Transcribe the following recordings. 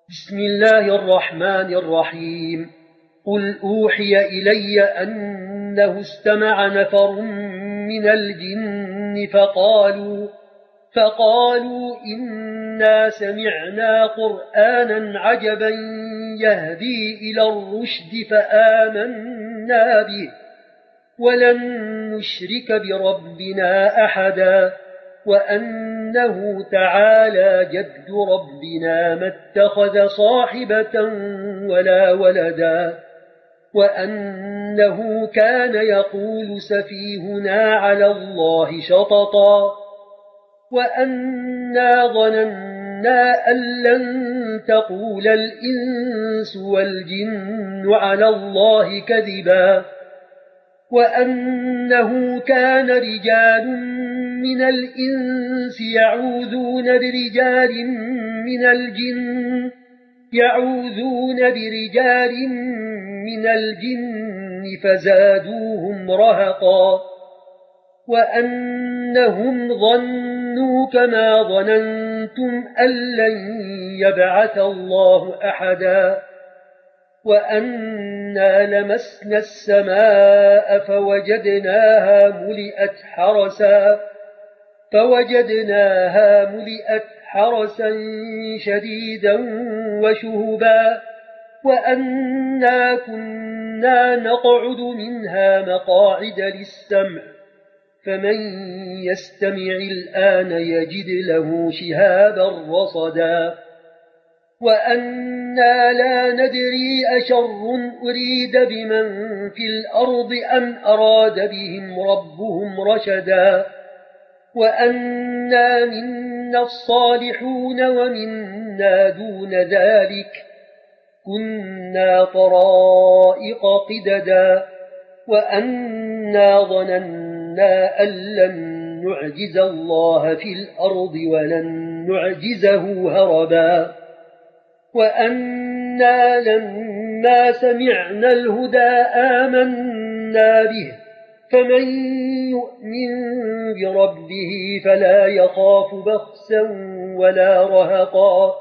بسم الله الرحمن الرحيم. قل أوحي إلي أنه استمع نفر من الجن فقالوا إنا سمعنا قرآنا عجبا يهدي إلى الرشد فآمنا به ولن نشرك بربنا أحدا وأنه تعالى جد ربنا ما اتخذ صاحبة ولا ولدا وأنه كان يقول سفيهنا على الله شططا وأنا ظننا أن لن تقول الإنس والجن على الله كذبا وأنه كان رجال من الإنس يعوذون برجال من الجن فزادوهم رهقا وأنهم ظنوا كما ظننتم أن لن يبعث الله أحدا وأنا لمسنا السماء فوجدناها ملئت حرسا شديدا وشهبا وأنا كنا نقعد منها مقاعد للسمع فمن يستمع الآن يجد له شهابا رصدا وأنا لا ندري أشر أريد بمن في الأرض أم أراد بهم ربهم رشدا وأنا منا الصالحون ومنا دون ذلك كنا طرائق قددا وأنا ظننا أن لن نعجز الله في الأرض ولن نعجزه هربا وأنا لما سمعنا الهدى آمنا به فمن يؤمن بربه فلا يخاف بخسا ولا رهقا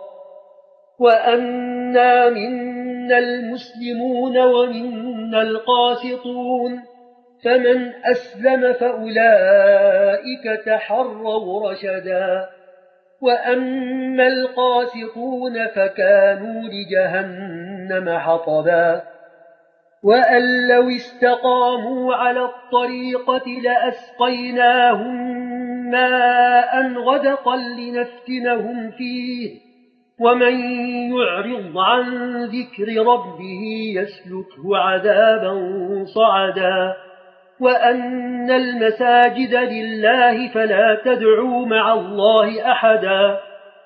وأنا منا المسلمون ومنا القاسطون فمن أسلم فأولئك تحروا رشدا وأما القاسطون فكانوا لجهنم حطبا وأن لو استقاموا على الطريقة لأسقيناهم ماء غدقا لنفتنهم فيه ومن يعرض عن ذكر ربه يسلكه عذابا صعدا وأن المساجد لله فلا تدعوا مع الله أحدا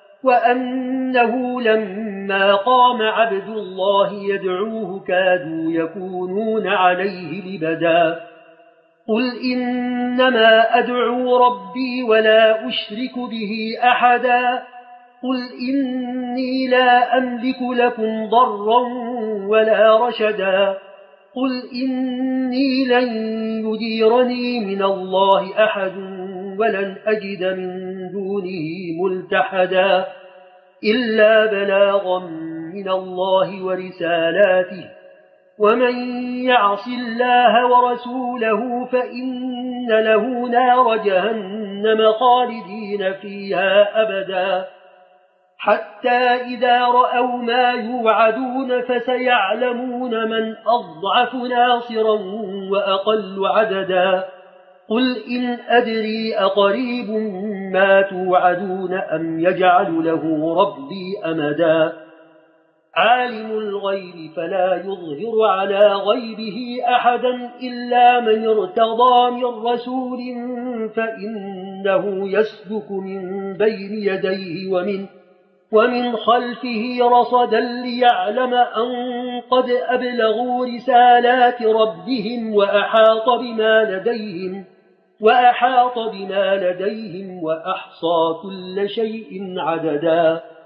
وأنه لما قام عبد الله يدعوه كادوا يكونون عليه لبدا قل إنما أدعو ربي ولا أشرك به أحدا قل إني لا أملك لكم ضرا ولا رشدا قل إني لن يجيرني من الله أحد ولن أجد من دونه ملتحدا إلا بلاغا من الله ورسالاته ومن يعص الله ورسوله فإن له نار جهنم خالدين فيها أبدا حتى إذا رأوا ما يوعدون فسيعلمون من أضعف ناصرا وأقل عددا قل إن أدري أقريب ما توعدون أم يجعل له ربي أمدا عالم الغيب فلا يظهر على غيبه أحدا إلا من ارتضى من رسول فإنه يسلك من بين يديه ومن خلفه رصدا ليعلم أن قد أبلغوا رسالات ربهم وأحاط بما لديهم وأحصى كل شيء عددا